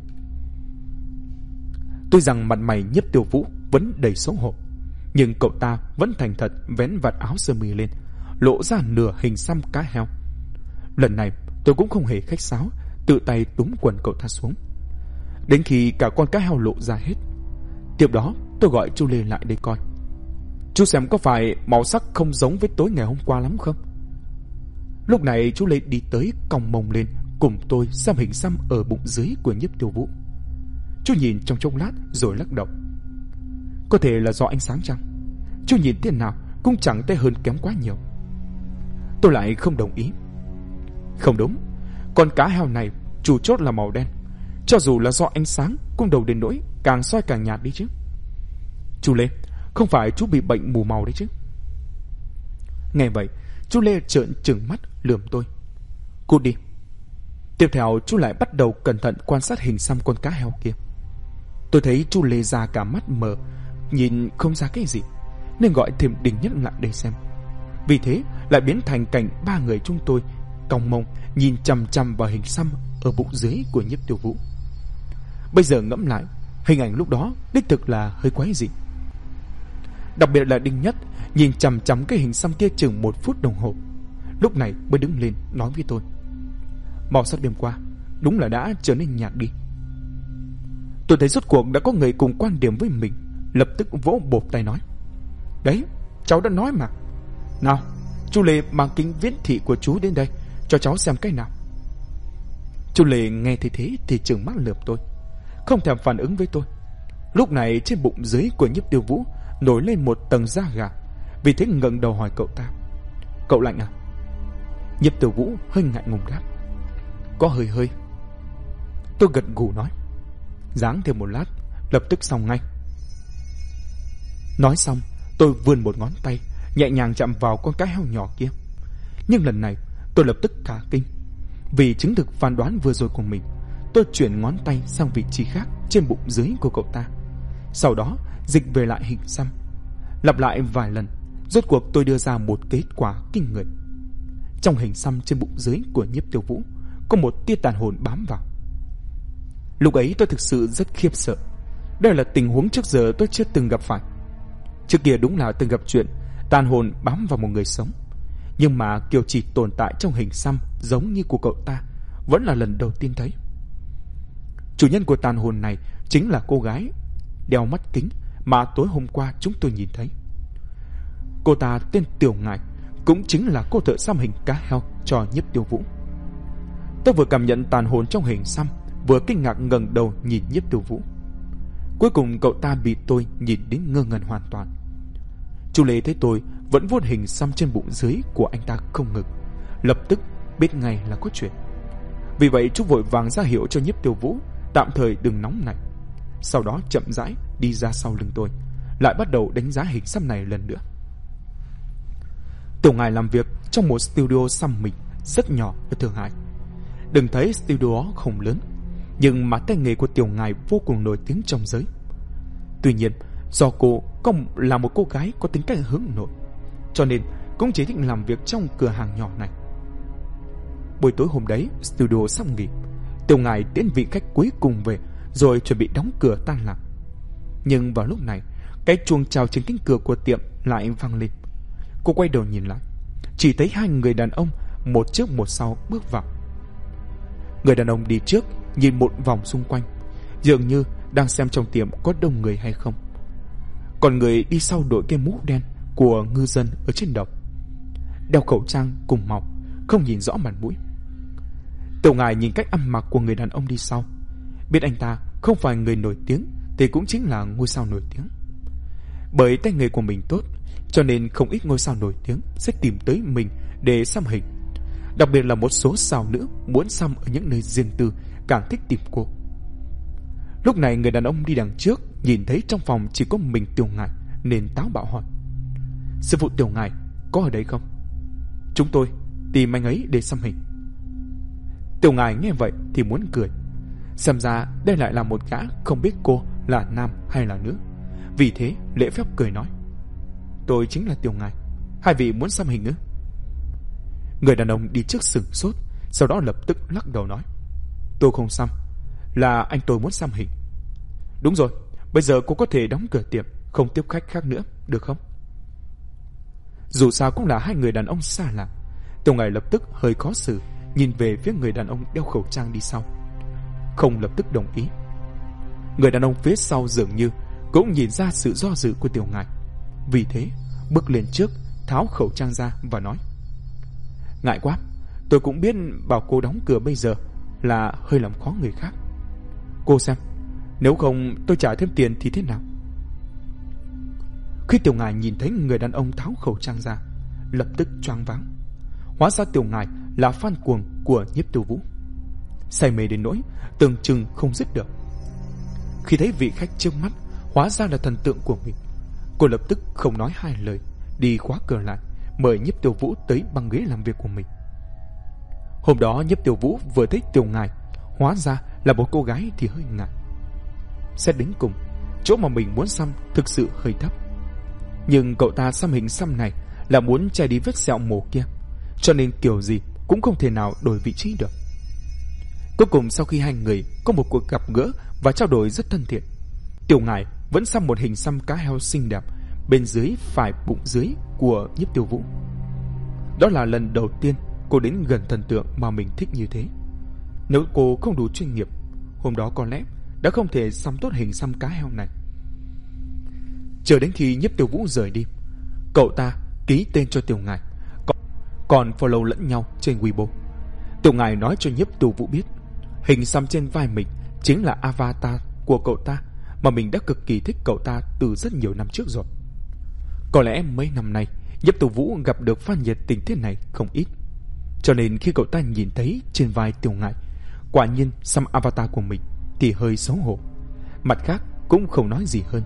Tuy rằng mặt mày Nhiếp Tiểu Vũ vẫn đầy xấu hổ, nhưng cậu ta vẫn thành thật vén vạt áo sơ mi lên, lộ ra nửa hình xăm cá heo. Lần này tôi cũng không hề khách sáo, tự tay túm quần cậu ta xuống, đến khi cả con cá heo lộ ra hết. Tiếp đó tôi gọi chú Lê lại đây coi. Chú xem có phải màu sắc không giống với tối ngày hôm qua lắm không? Lúc này chú Lê đi tới còng mông lên cùng tôi xem hình xăm ở bụng dưới của Nhiếp Tiêu Vũ. Chú nhìn trong chốc lát rồi lắc đầu. Có thể là do ánh sáng chăng? Chú nhìn thế nào cũng chẳng thấy hơn kém quá nhiều. Tôi lại không đồng ý. Không đúng, con cá heo này chủ chốt là màu đen. Cho dù là do ánh sáng cũng đâu đến nỗi càng soi càng nhạt đi chứ. Chú Lê, không phải chú bị bệnh mù màu đấy chứ? Nghe vậy, chú Lê trợn trừng mắt lườm tôi. Cút đi. Tiếp theo chú lại bắt đầu cẩn thận quan sát hình xăm con cá heo kia. Tôi thấy chú Lê ra cả mắt mờ, nhìn không ra cái gì, nên gọi thêm Đình Nhất lại đây xem. Vì thế lại biến thành cảnh ba người chúng tôi còng mông nhìn chằm chằm vào hình xăm ở bụng dưới của Nhiếp Tiêu Vũ. Bây giờ ngẫm lại, hình ảnh lúc đó đích thực là hơi quái dị. Đặc biệt là Đinh Nhất nhìn chằm chằm cái hình xăm kia chừng 1 phút đồng hồ, lúc này mới đứng lên nói với tôi. Màu sắc đêm qua đúng là đã trở nên nhạt đi. Tôi thấy rốt cuộc đã có người cùng quan điểm với mình, lập tức vỗ bộp tay nói. Đấy, cháu đã nói mà. Nào, chú Lê mang kính viễn thị của chú đến đây, cho cháu xem cái nào. Chú Lê nghe thấy thế thì trừng mắt lườm tôi, không thèm phản ứng với tôi. Lúc này trên bụng dưới của Nhiếp Tiêu Vũ nổi lên một tầng da gà, vì thế ngẩng đầu hỏi cậu ta. Cậu lạnh à? Nhiếp Tiêu Vũ hơi ngại ngùng đáp. Có hơi. Tôi gật gù nói. Giáng thêm một lát, lập tức xong ngay. Nói xong, tôi vươn một ngón tay nhẹ nhàng chạm vào con cá heo nhỏ kia. Nhưng lần này tôi lập tức cả kinh, vì chứng thực phán đoán vừa rồi của mình. Tôi chuyển ngón tay sang vị trí khác trên bụng dưới của cậu ta, sau đó dịch về lại hình xăm. Lặp lại vài lần, rốt cuộc tôi đưa ra một kết quả kinh người. Trong hình xăm trên bụng dưới của Nhiếp Tiêu Vũ có một tia tàn hồn bám vào. Lúc ấy tôi thực sự rất khiếp sợ. Đây là tình huống trước giờ tôi chưa từng gặp phải. Trước kia đúng là từng gặp chuyện tàn hồn bám vào một người sống, nhưng mà kiểu chỉ tồn tại trong hình xăm giống như của cậu ta vẫn là lần đầu tiên thấy. Chủ nhân của tàn hồn này chính là cô gái đeo mắt kính mà tối hôm qua chúng tôi nhìn thấy. Cô ta tên Tiểu Ngải, cũng chính là cô thợ xăm hình cá heo cho Nhiếp Tiêu Vũ. Tôi vừa cảm nhận tàn hồn trong hình xăm, vừa kinh ngạc ngẩng đầu nhìn Nhiếp Tiêu Vũ. Cuối cùng cậu ta bị tôi nhìn đến ngơ ngẩn hoàn toàn. Chú Lê thấy tôi vẫn vuốt hình xăm trên bụng dưới của anh ta không ngừng, lập tức biết ngay là có chuyện. Vì vậy chú vội vàng ra hiệu cho Nhiếp Tiêu Vũ tạm thời đừng nóng nảy. Sau đó chậm rãi đi ra sau lưng tôi, lại bắt đầu đánh giá hình xăm này lần nữa. Tiểu Ngải làm việc trong một studio xăm mình rất nhỏ ở Thượng Hải. Đừng thấy studio đó không lớn, nhưng mà tay nghề của Tiểu Ngải vô cùng nổi tiếng trong giới. Tuy nhiên, do cô là một cô gái có tính cách hướng nội, cho nên cũng chỉ thích làm việc trong cửa hàng nhỏ này. Buổi tối hôm đấy, studio sắp nghỉ, Tiểu Ngải tiễn vị khách cuối cùng về, rồi chuẩn bị đóng cửa tan làm. Nhưng vào lúc này, cái chuông chào trên cánh cửa của tiệm lại vang lên. Cô quay đầu nhìn lại, chỉ thấy 2 người đàn ông, một trước một sau bước vào. Người đàn ông đi trước nhìn một vòng xung quanh, dường như đang xem trong tiệm có đông người hay không. Còn người đi sau đội cái mũ đen của ngư dân ở trên đầu, đeo khẩu trang cùng màu, không nhìn rõ mặt mũi. Tiểu Ngải nhìn cách ăn mặc của người đàn ông đi sau, biết anh ta không phải người nổi tiếng thì cũng chính là ngôi sao nổi tiếng. Bởi tay nghề của mình tốt, cho nên không ít ngôi sao nổi tiếng sẽ tìm tới mình để xăm hình. Đặc biệt là một số sao nữ muốn xăm ở những nơi riêng tư càng thích tìm cô. Lúc này người đàn ông đi đằng trước nhìn thấy trong phòng chỉ có mình Tiểu Ngải nên táo bạo hỏi. Sư phụ Tiểu Ngải có ở đây không? Chúng tôi tìm anh ấy để xăm hình. Tiểu Ngải nghe vậy thì muốn cười. Xem ra đây lại là một gã không biết cô là nam hay là nữ. Vì thế lễ phép cười nói. Tôi chính là Tiểu Ngải, hai vị muốn xăm hình ư? Người đàn ông đi trước sửng sốt, sau đó lập tức lắc đầu nói. Tôi không xăm, là anh tôi muốn xăm hình. Đúng rồi, bây giờ cô có thể đóng cửa tiệm, không tiếp khách khác nữa, được không? Dù sao cũng là 2 người đàn ông xa lạ, Tiểu Ngải lập tức hơi khó xử, nhìn về phía người đàn ông đeo khẩu trang đi sau, không lập tức đồng ý. Người đàn ông phía sau dường như cũng nhìn ra sự do dự của Tiểu Ngải, vì thế bước lên trước, tháo khẩu trang ra và nói: Ngại quá, tôi cũng biết bảo cô đóng cửa bây giờ là hơi làm khó người khác. Cô xem, nếu không tôi trả thêm tiền thì thế nào? Khi Tiểu Ngải nhìn thấy người đàn ông tháo khẩu trang ra, lập tức choáng váng. Hóa ra Tiểu Ngải là fan cuồng của Nhiếp Tiểu Vũ, say mê đến nỗi tưởng chừng không dứt được. Khi thấy vị khách trước mắt hóa ra là thần tượng của mình, cô lập tức không nói hai lời, đi khóa cửa lại, mời Nhiếp Tiểu Vũ tới băng ghế làm việc của mình. Hôm đó Nhiếp Tiểu Vũ vừa thấy Tiểu Ngải hóa ra là một cô gái thì hơi ngại. Xét đến cùng, chỗ mà mình muốn xăm thực sự hơi thấp, nhưng cậu ta xăm hình xăm này là muốn che đi vết sẹo mổ kia, cho nên kiểu gì cũng không thể nào đổi vị trí được. Cuối cùng sau khi hai người có một cuộc gặp gỡ và trao đổi rất thân thiện, Tiểu Ngải vẫn xăm một hình xăm cá heo xinh đẹp bên dưới phải bụng dưới của Nhiếp Tiểu Vũ. Đó là lần đầu tiên cô đến gần thần tượng mà mình thích như thế. Nếu cô không đủ chuyên nghiệp, hôm đó có lẽ đã không thể xăm tốt hình xăm cá heo này. Chờ đến khi Nhiếp Tiểu Vũ rời đi, cậu ta ký tên cho Tiểu Ngải, còn follow lẫn nhau trên Weibo. Tiểu Ngải nói cho Nhiếp Tiểu Vũ biết hình xăm trên vai mình chính là avatar của cậu ta, mà mình đã cực kỳ thích cậu ta từ rất nhiều năm trước rồi. Có lẽ mấy năm nay Nhiếp Tiểu Vũ gặp được fan nhiệt tình thế này không ít, cho nên khi cậu ta nhìn thấy trên vai Tiểu Ngải quả nhiên xăm avatar của mình thì hơi xấu hổ, mặt khác cũng không nói gì hơn.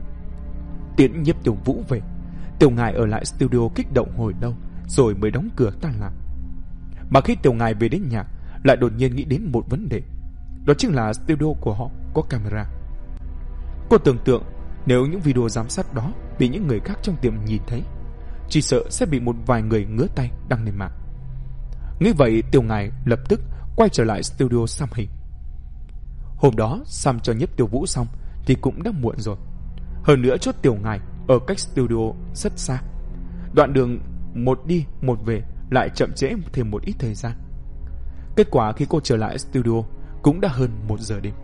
Tiễn Nhiếp Tiểu Vũ về, Tiểu Ngải ở lại studio kích động hồi lâu rồi mới đóng cửa tan làm. Mà khi Tiểu Ngải về đến nhà, lại đột nhiên nghĩ đến một vấn đề, đó chính là studio của họ có camera. Cô tưởng tượng nếu những video giám sát đó bị những người khác trong tiệm nhìn thấy, chỉ sợ sẽ bị một vài người ngứa tay đăng lên mạng. Nghĩ vậy, Tiểu Ngải lập tức quay trở lại studio xăm hình. Hôm đó xăm cho Nhiếp Tiểu Vũ xong thì cũng đã muộn rồi. Hơn nữa chốt Tiểu Ngải ở cách studio rất xa, đoạn đường một đi một về lại chậm trễ thêm một ít thời gian. Kết quả khi cô trở lại studio cũng đã hơn 1 giờ đêm.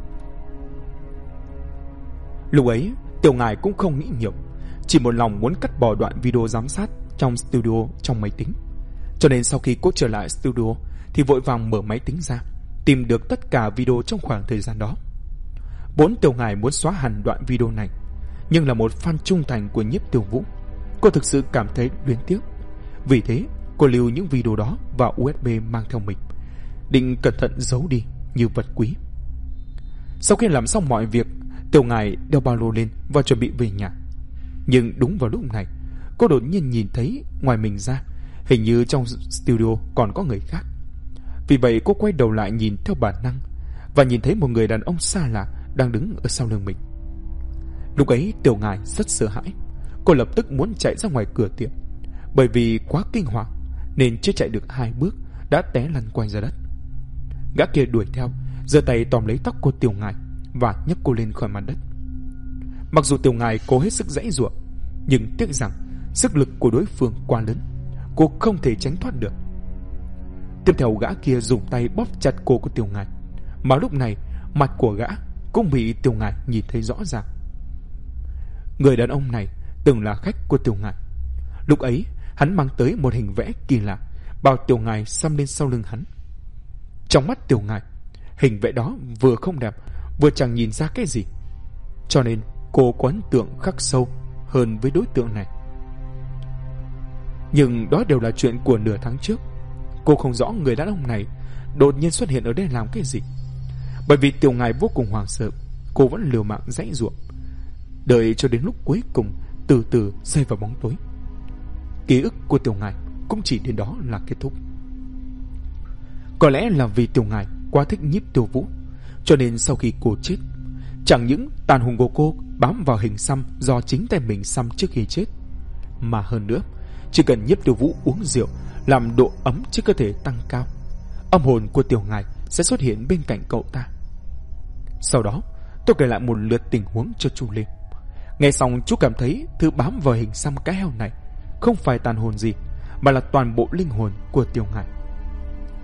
Lúc ấy Tiểu Ngải cũng không nghĩ nhiều, chỉ một lòng muốn cắt bỏ đoạn video giám sát trong studio trong máy tính. Cho nên sau khi cô trở lại studio thì vội vàng mở máy tính ra, tìm được tất cả video trong khoảng thời gian đó. Vốn Tiểu Ngải muốn xóa hẳn đoạn video này, nhưng là một fan trung thành của Nhiếp Tiểu Vũ, cô thực sự cảm thấy luyến tiếc. Vì thế cô lưu những video đó vào USB mang theo mình, định cẩn thận giấu đi như vật quý. Sau khi làm xong mọi việc, Tiểu Ngải đeo ba lô lên và chuẩn bị về nhà. Nhưng đúng vào lúc này, cô đột nhiên nhìn thấy ngoài mình ra, hình như trong studio còn có người khác. Vì vậy cô quay đầu lại nhìn theo bản năng và nhìn thấy một người đàn ông xa lạ đang đứng ở sau lưng mình. Lúc ấy Tiểu Ngải rất sợ hãi, cô lập tức muốn chạy ra ngoài cửa tiệm, bởi vì quá kinh hoàng nên chưa chạy được 2 bước đã té lăn quay ra đất. Gã kia đuổi theo, giơ tay tóm lấy tóc của Tiểu Ngải và nhấc cô lên khỏi mặt đất. Mặc dù Tiểu Ngải cố hết sức giãy giụa, nhưng tiếc rằng sức lực của đối phương quá lớn, cô không thể tránh thoát được. Tiếp theo gã kia dùng tay bóp chặt cổ của Tiểu Ngải, mà lúc này mặt của gã cũng bị Tiểu Ngải nhìn thấy rõ ràng. Người đàn ông này từng là khách của Tiểu Ngải. Lúc ấy hắn mang tới một hình vẽ kỳ lạ, bảo Tiểu Ngải xăm lên sau lưng hắn. Trong mắt Tiểu Ngải, hình vẽ đó vừa không đẹp, vừa chẳng nhìn ra cái gì, cho nên cô có ấn tượng khắc sâu hơn với đối tượng này. Nhưng đó đều là chuyện của nửa tháng trước. Cô không rõ người đàn ông này đột nhiên xuất hiện ở đây làm cái gì. Bởi vì Tiểu Ngải vô cùng hoảng sợ, cô vẫn liều mạng giãy giụa, đợi cho đến lúc cuối cùng từ từ rơi vào bóng tối. Ký ức của Tiểu Ngải cũng chỉ đến đó là kết thúc. Có lẽ là vì Tiểu Ngải quá thích Nhiếp Tiểu Vũ, cho nên sau khi cô chết, chẳng những tàn hồn của cô bám vào hình xăm do chính tay mình xăm trước khi chết, mà hơn nữa, chỉ cần Nhiếp Tiểu Vũ uống rượu làm độ ấm trên cơ thể tăng cao, âm hồn của Tiểu Ngải sẽ xuất hiện bên cạnh cậu ta. Sau đó tôi kể lại một lượt tình huống cho chú Lê. Nghe xong chú cảm thấy thứ bám vào hình xăm cái heo này không phải tàn hồn gì, mà là toàn bộ linh hồn của Tiểu Ngải.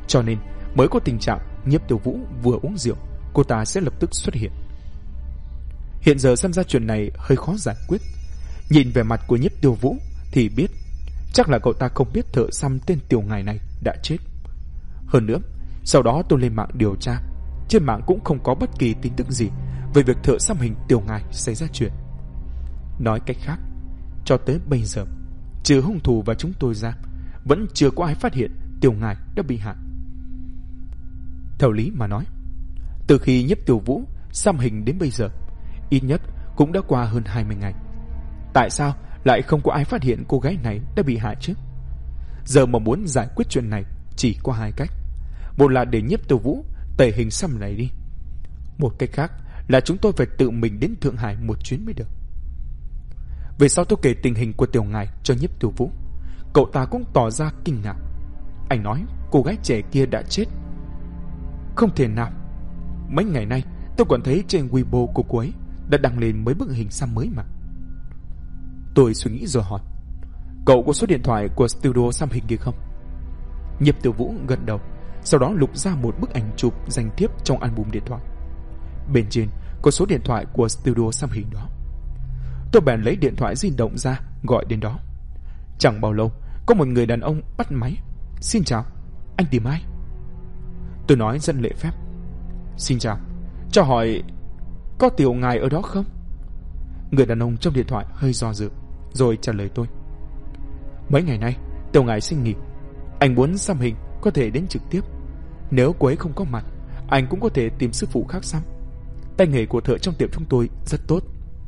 Cho nên mới có tình trạng Nhiếp Tiểu Vũ vừa uống rượu, cô ta sẽ lập tức xuất hiện. Hiện giờ xem ra chuyện này hơi khó giải quyết. Nhìn về mặt của Nhiếp Tiểu Vũ thì biết chắc là cậu ta không biết thợ xăm tên Tiểu Ngải này đã chết. Hơn nữa, sau đó tôi lên mạng điều tra, trên mạng cũng không có bất kỳ tin tức gì về việc thợ xăm hình Tiểu Ngải xảy ra chuyện. Nói cách khác, cho tới bây giờ, trừ hung thủ và chúng tôi ra, vẫn chưa có ai phát hiện Tiểu Ngải đã bị hại. Theo lý mà nói, từ khi Nhiếp Tiểu Vũ xăm hình đến bây giờ, ít nhất cũng đã qua hơn 20 ngày. Tại sao lại không có ai phát hiện cô gái này đã bị hại chứ? Giờ mà muốn giải quyết chuyện này chỉ có hai cách. Một là để Nhiếp Tiểu Vũ tẩy hình xăm này đi. Một cách khác là chúng tôi phải tự mình đến Thượng Hải một chuyến mới được. Về sau tôi kể tình hình của Tiểu Ngải cho Nhiếp Tiểu Vũ. Cậu ta cũng tỏ ra kinh ngạc. Anh nói cô gái trẻ kia đã chết. Không thể nào. Mấy ngày nay tôi còn thấy trên Weibo của cô ấy đã đăng lên mấy bức hình xăm mới mà. Tôi suy nghĩ rồi hỏi, cậu có số điện thoại của studio xăm hình kia không? Nhiếp Tiểu Vũ gật đầu, sau đó lục ra một bức ảnh chụp danh thiếp trong album điện thoại. Bên trên có số điện thoại của studio xăm hình đó. Tôi bèn lấy điện thoại di động ra gọi đến đó. Chẳng bao lâu có một người đàn ông bắt máy. Xin chào, anh tìm ai? Tôi nói rất lễ phép, xin chào, cho hỏi có Tiểu Ngải ở đó không? Người đàn ông trong điện thoại hơi do dự rồi trả lời tôi, mấy ngày nay Tiểu Ngải xin nghỉ, anh muốn xăm hình có thể đến trực tiếp. Nếu cô ấy không có mặt, anh cũng có thể tìm sư phụ khác xăm. Tay nghề của thợ trong tiệm chúng tôi rất tốt.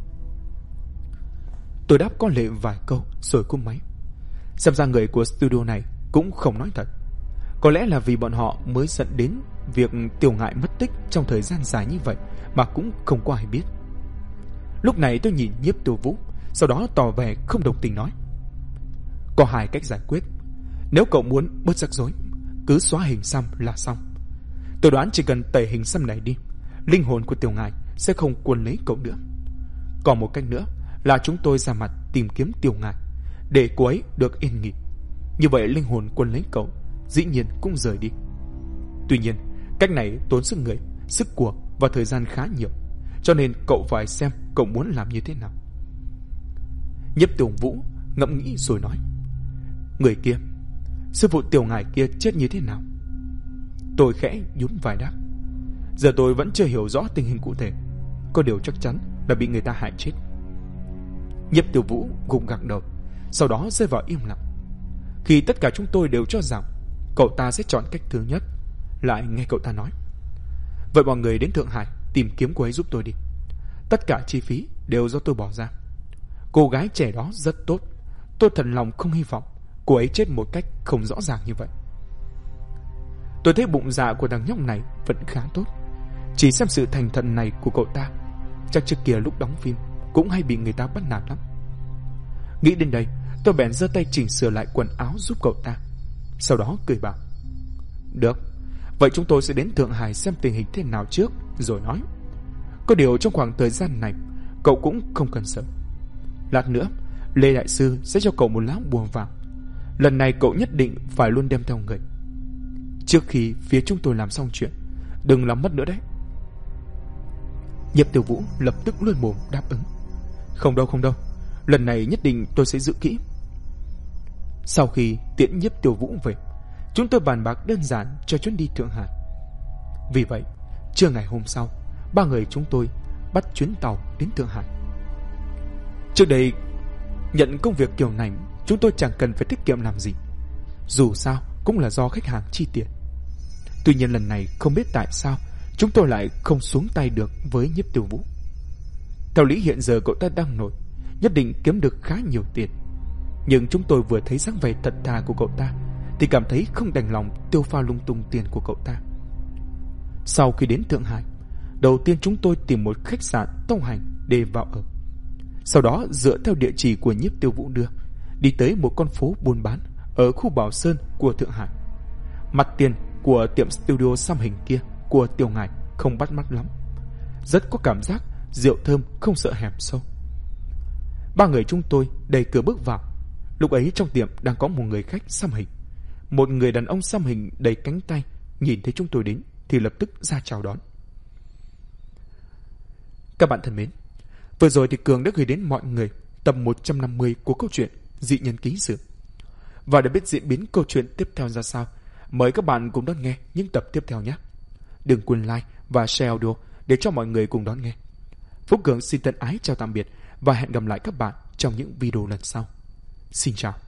Tôi đáp có lệ vài câu rồi cúp máy. Xem ra người của studio này cũng không nói thật. Có lẽ là vì bọn họ mới dẫn đến việc Tiểu Ngải mất tích trong thời gian dài như vậy mà cũng không có ai biết. Lúc này tôi nhìn Nhiếp Tiểu Vũ, sau đó tỏ vẻ không đồng tình nói, có hai cách giải quyết. Nếu cậu muốn bớt rắc rối, cứ xóa hình xăm là xong. Tôi đoán chỉ cần tẩy hình xăm này đi, linh hồn của Tiểu Ngải sẽ không cuốn lấy cậu nữa. Còn một cách nữa là chúng tôi ra mặt tìm kiếm Tiểu Ngải, để cô ấy được yên nghỉ. Như vậy linh hồn cuốn lấy cậu dĩ nhiên cũng rời đi. Tuy nhiên cách này tốn sức người, sức của và thời gian khá nhiều, cho nên cậu phải xem cậu muốn làm như thế nào. Nhiếp Tiểu Vũ ngẫm nghĩ rồi nói, người kia, sư phụ Tiểu Ngải kia chết như thế nào? Tôi khẽ nhún vai đáp, giờ tôi vẫn chưa hiểu rõ tình hình cụ thể, có điều chắc chắn là bị người ta hại chết. Nhiếp Tiểu Vũ gục gặc đầu, sau đó rơi vào im lặng. Khi tất cả chúng tôi đều cho rằng cậu ta sẽ chọn cách thứ nhất, lại nghe cậu ta nói, vậy mọi người đến Thượng Hải tìm kiếm cô ấy giúp tôi đi. Tất cả chi phí đều do tôi bỏ ra. Cô gái trẻ đó rất tốt, tôi thật lòng không hy vọng cô ấy chết một cách không rõ ràng như vậy. Tôi thấy bụng dạ của thằng nhóc này vẫn khá tốt. Chỉ xem sự thành thật này của cậu ta, chắc trước kia lúc đóng phim cũng hay bị người ta bắt nạt lắm. Nghĩ đến đây, tôi bèn giơ tay chỉnh sửa lại quần áo giúp cậu ta, sau đó cười bảo, được, vậy chúng tôi sẽ đến Thượng Hải xem tình hình thế nào trước rồi nói. Có điều trong khoảng thời gian này cậu cũng không cần sợ. Lát nữa Lê Đại Sư sẽ cho cậu một lá bùa vàng. Lần này cậu nhất định phải luôn đem theo người. Trước khi phía chúng tôi làm xong chuyện, đừng làm mất nữa đấy. Nhiếp Tiểu Vũ lập tức luôn mồm đáp ứng, không đâu, lần này nhất định tôi sẽ giữ kỹ. Sau khi tiễn Nhiếp Tiểu Vũ về, chúng tôi bàn bạc đơn giản cho chuyến đi Thượng Hải. Vì vậy trưa ngày hôm sau, ba người chúng tôi bắt chuyến tàu đến Thượng Hải. Trước đây nhận công việc kiểu này, chúng tôi chẳng cần phải tiết kiệm làm gì, dù sao cũng là do khách hàng chi tiền. Tuy nhiên lần này không biết tại sao chúng tôi lại không xuống tay được với Nhiếp Tiểu Vũ. Theo lý hiện giờ cậu ta đang nổi, nhất định kiếm được khá nhiều tiền. Nhưng chúng tôi vừa thấy dáng vẻ thật thà của cậu ta thì cảm thấy không đành lòng tiêu pha lung tung tiền của cậu ta. Sau khi đến Thượng Hải, đầu tiên chúng tôi tìm một khách sạn tông hành để vào ở. Sau đó dựa theo địa chỉ của Nhiếp Tiểu Vũ đưa, đi tới một con phố buôn bán ở khu Bảo Sơn của Thượng Hải. Mặt tiền của tiệm studio xăm hình kia của Tiểu Ngải không bắt mắt lắm, rất có cảm giác rượu thơm không sợ hẻm sâu. Ba người chúng tôi đẩy cửa bước vào. Lúc ấy trong tiệm đang có một người khách xăm hình, một người đàn ông xăm hình đầy cánh tay nhìn thấy chúng tôi đến thì lập tức ra chào đón. Các bạn thân mến, vừa rồi thì Cường đã gửi đến mọi người tập 150 của câu chuyện Dị Nhân Ký Sự. Và để biết diễn biến câu chuyện tiếp theo ra sao, mời các bạn cùng đón nghe những tập tiếp theo nhé. Đừng quên like và share audio để cho mọi người cùng đón nghe. Phúc Cường xin thân ái chào tạm biệt và hẹn gặp lại các bạn trong những video lần sau. Xin chào.